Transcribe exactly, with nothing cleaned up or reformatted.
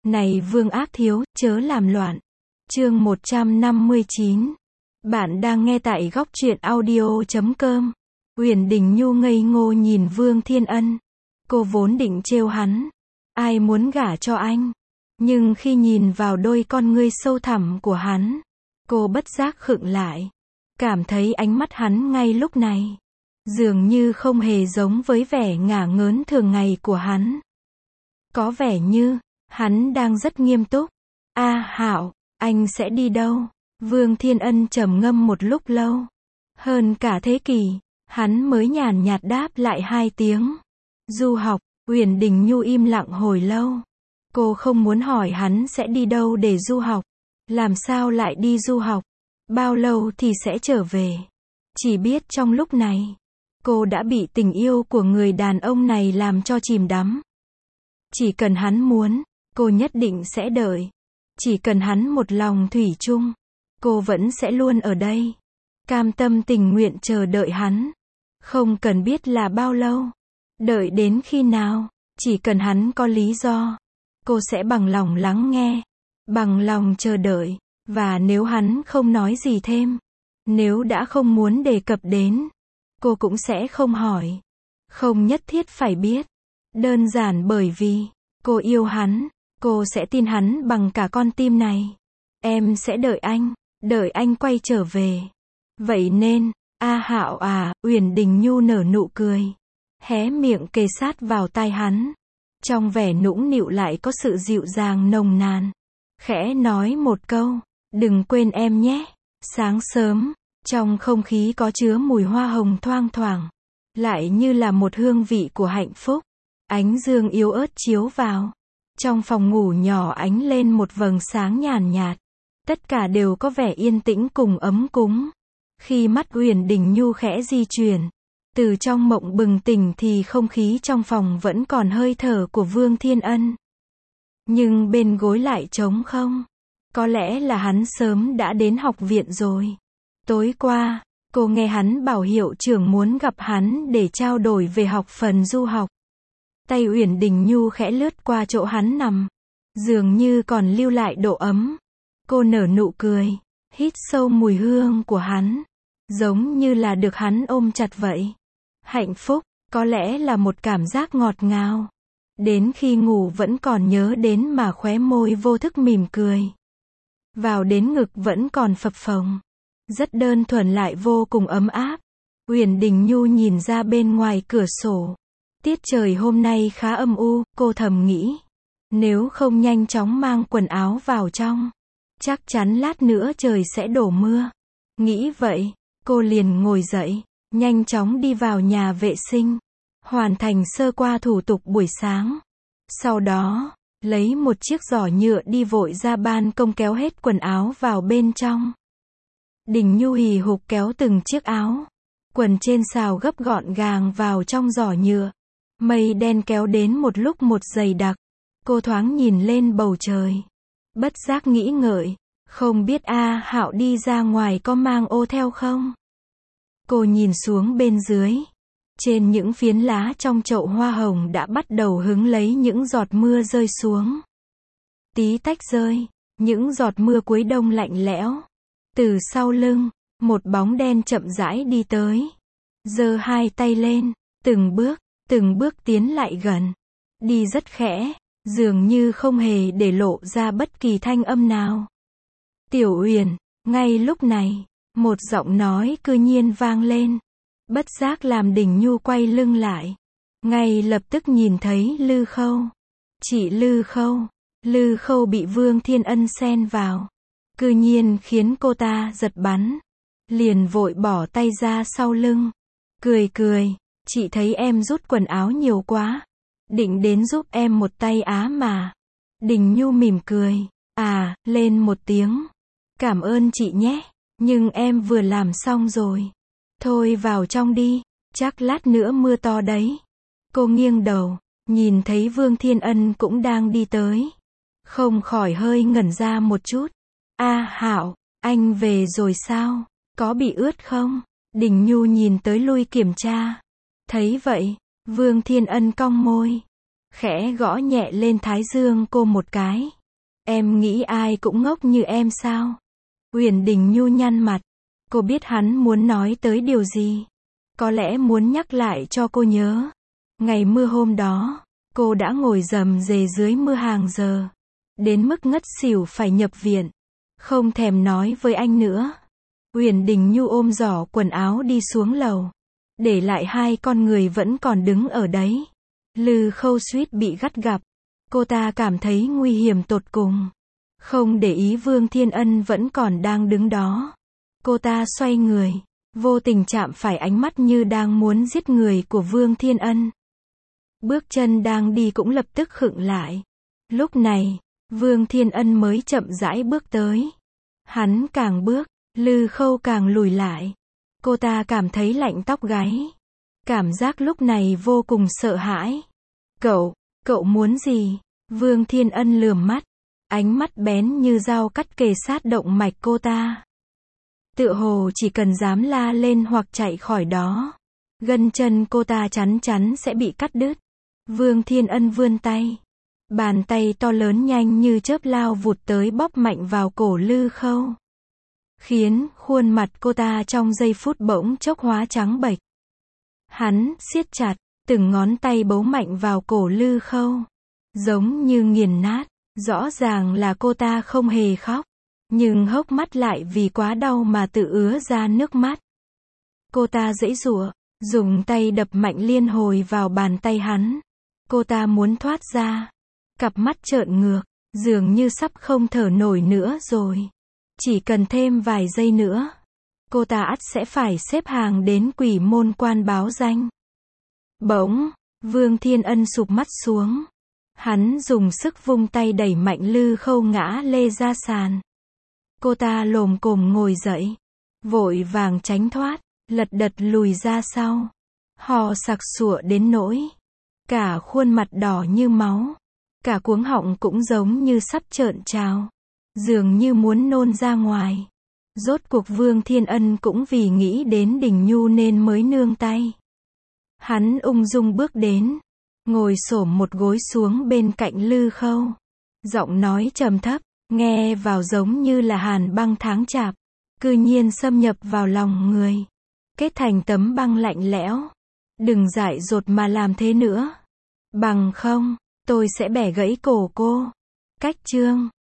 Này Vương Ác Thiếu, chớ làm loạn. Chương một trăm năm mươi chín. Bạn đang nghe tại góc truyện audio chấm com. Uyển Đình Nhu ngây ngô nhìn Vương Thiên Ân. Cô vốn định trêu hắn. Ai muốn gả cho anh? Nhưng khi nhìn vào đôi con ngươi sâu thẳm của hắn, cô bất giác khựng lại. Cảm thấy ánh mắt hắn ngay lúc này dường như không hề giống với vẻ ngả ngớn thường ngày của hắn. Có vẻ như hắn đang rất nghiêm túc. A Hạo, anh sẽ đi đâu? Vương Thiên Ân trầm ngâm một lúc lâu. Hơn cả thế kỷ, hắn mới nhàn nhạt đáp lại hai tiếng. Du học. Uyển Đình Nhu im lặng hồi lâu. Cô không muốn hỏi hắn sẽ đi đâu để du học. Làm sao lại đi du học? Bao lâu thì sẽ trở về? Chỉ biết trong lúc này, cô đã bị tình yêu của người đàn ông này làm cho chìm đắm. Chỉ cần hắn muốn, cô nhất định sẽ đợi. Chỉ cần hắn một lòng thủy chung, cô vẫn sẽ luôn ở đây. Cam tâm tình nguyện chờ đợi hắn. Không cần biết là bao lâu. Đợi đến khi nào, chỉ cần hắn có lý do, cô sẽ bằng lòng lắng nghe, bằng lòng chờ đợi. Và nếu hắn không nói gì thêm, nếu đã không muốn đề cập đến, cô cũng sẽ không hỏi. Không nhất thiết phải biết. Đơn giản bởi vì cô yêu hắn, cô sẽ tin hắn bằng cả con tim này. Em sẽ đợi anh, đợi anh quay trở về. Vậy nên, A Hạo à, Uyển Đình Nhu nở nụ cười, hé miệng kề sát vào tai hắn. Trong vẻ nũng nịu lại có sự dịu dàng nồng nàn. Khẽ nói một câu, đừng quên em nhé. Sáng sớm, trong không khí có chứa mùi hoa hồng thoang thoảng, lại như là một hương vị của hạnh phúc. Ánh dương yếu ớt chiếu vào. Trong phòng ngủ nhỏ ánh lên một vầng sáng nhàn nhạt. Tất cả đều có vẻ yên tĩnh cùng ấm cúng. Khi mắt Uyển Đình Nhu khẽ di chuyển, từ trong mộng bừng tỉnh thì không khí trong phòng vẫn còn hơi thở của Vương Thiên Ân. Nhưng bên gối lại trống không. Có lẽ là hắn sớm đã đến học viện rồi. Tối qua, cô nghe hắn bảo hiệu trưởng muốn gặp hắn để trao đổi về học phần du học. Tay Uyển Đình Nhu khẽ lướt qua chỗ hắn nằm. Dường như còn lưu lại độ ấm. Cô nở nụ cười, hít sâu mùi hương của hắn. Giống như là được hắn ôm chặt vậy. Hạnh phúc, có lẽ là một cảm giác ngọt ngào. Đến khi ngủ vẫn còn nhớ đến mà khóe môi vô thức mỉm cười. Vào đến ngực vẫn còn phập phồng. Rất đơn thuần lại vô cùng ấm áp. Uyển Đình Nhu nhìn ra bên ngoài cửa sổ. Tiết trời hôm nay khá âm u, cô thầm nghĩ. Nếu không nhanh chóng mang quần áo vào trong, chắc chắn lát nữa trời sẽ đổ mưa. Nghĩ vậy, cô liền ngồi dậy, nhanh chóng đi vào nhà vệ sinh, hoàn thành sơ qua thủ tục buổi sáng. Sau đó, lấy một chiếc giỏ nhựa đi vội ra ban công kéo hết quần áo vào bên trong. Đình Nhu hì hục kéo từng chiếc áo, quần trên xào gấp gọn gàng vào trong giỏ nhựa. Mây đen kéo đến một lúc một dày đặc. Cô thoáng nhìn lên bầu trời, bất giác nghĩ ngợi, không biết A Hạo đi ra ngoài có mang ô theo không? Cô nhìn xuống bên dưới. Trên những phiến lá trong chậu hoa hồng đã bắt đầu hứng lấy những giọt mưa rơi xuống. Tí tách rơi, những giọt mưa cuối đông lạnh lẽo. Từ sau lưng, một bóng đen chậm rãi đi tới. Giơ hai tay lên, từng bước, từng bước tiến lại gần. Đi rất khẽ, dường như không hề để lộ ra bất kỳ thanh âm nào. Tiểu Uyển, ngay lúc này, một giọng nói cư nhiên vang lên. Bất giác làm Đình Nhu quay lưng lại. Ngay lập tức nhìn thấy Lư Khâu. Chị Lư Khâu. Lư Khâu bị Vương Thiên Ân xen vào. Cư nhiên khiến cô ta giật bắn. Liền vội bỏ tay ra sau lưng. Cười cười, chị thấy em rút quần áo nhiều quá. Định đến giúp em một tay á mà. Đình Nhu mỉm cười. À, lên một tiếng. Cảm ơn chị nhé. Nhưng em vừa làm xong rồi. Thôi vào trong đi. Chắc lát nữa mưa to đấy. Cô nghiêng đầu, nhìn thấy Vương Thiên Ân cũng đang đi tới. Không khỏi hơi ngẩn ra một chút. A Hạo, anh về rồi sao? Có bị ướt không? Đình Nhu nhìn tới lui kiểm tra. Thấy vậy, Vương Thiên Ân cong môi. Khẽ gõ nhẹ lên thái dương cô một cái. Em nghĩ ai cũng ngốc như em sao? Uyển Đình Nhu nhăn mặt. Cô biết hắn muốn nói tới điều gì. Có lẽ muốn nhắc lại cho cô nhớ. Ngày mưa hôm đó, cô đã ngồi rầm rề dưới mưa hàng giờ. Đến mức ngất xỉu phải nhập viện. Không thèm nói với anh nữa. Uyển Đình Nhu ôm giỏ quần áo đi xuống lầu. Để lại hai con người vẫn còn đứng ở đấy. Lư Khâu suýt bị gắt gặp. Cô ta cảm thấy nguy hiểm tột cùng. Không để ý Vương Thiên Ân vẫn còn đang đứng đó. Cô ta xoay người. Vô tình chạm phải ánh mắt như đang muốn giết người của Vương Thiên Ân. Bước chân đang đi cũng lập tức khựng lại. Lúc này, Vương Thiên Ân mới chậm rãi bước tới. Hắn càng bước, Lư Khâu càng lùi lại. Cô ta cảm thấy lạnh tóc gáy. Cảm giác lúc này vô cùng sợ hãi. Cậu, cậu muốn gì? Vương Thiên Ân lườm mắt. Ánh mắt bén như dao cắt kề sát động mạch cô ta. Tựa hồ chỉ cần dám la lên hoặc chạy khỏi đó. Gân chân cô ta chắn chắn sẽ bị cắt đứt. Vương Thiên Ân vươn tay. Bàn tay to lớn nhanh như chớp lao vụt tới bóp mạnh vào cổ Lư Khâu. Khiến khuôn mặt cô ta trong giây phút bỗng chốc hóa trắng bệch. Hắn siết chặt, từng ngón tay bấu mạnh vào cổ Lư Khâu. Giống như nghiền nát. Rõ ràng là cô ta không hề khóc. Nhưng hốc mắt lại vì quá đau mà tự ứa ra nước mắt. Cô ta giãy giụa, dùng tay đập mạnh liên hồi vào bàn tay hắn. Cô ta muốn thoát ra. Cặp mắt trợn ngược, dường như sắp không thở nổi nữa rồi. Chỉ cần thêm vài giây nữa, cô ta ắt sẽ phải xếp hàng đến quỷ môn quan báo danh. Bỗng, Vương Thiên Ân sụp mắt xuống. Hắn dùng sức vung tay đẩy mạnh Lư Khâu ngã lê ra sàn. Cô ta lồm cồm ngồi dậy, vội vàng tránh thoát, lật đật lùi ra sau. Hò sặc sụa đến nỗi cả khuôn mặt đỏ như máu, cả cuống họng cũng giống như sắp trợn trào, dường như muốn nôn ra ngoài. Rốt cuộc Vương Thiên Ân cũng vì nghĩ đến Đình Nhu nên mới nương tay. Hắn ung dung bước đến, ngồi xổm một gối xuống bên cạnh Lư Khâu. Giọng nói trầm thấp, nghe vào giống như là hàn băng tháng chạp, cư nhiên xâm nhập vào lòng người, kết thành tấm băng lạnh lẽo. Đừng dại dột mà làm thế nữa. Bằng không, tôi sẽ bẻ gãy cổ cô. Cách chương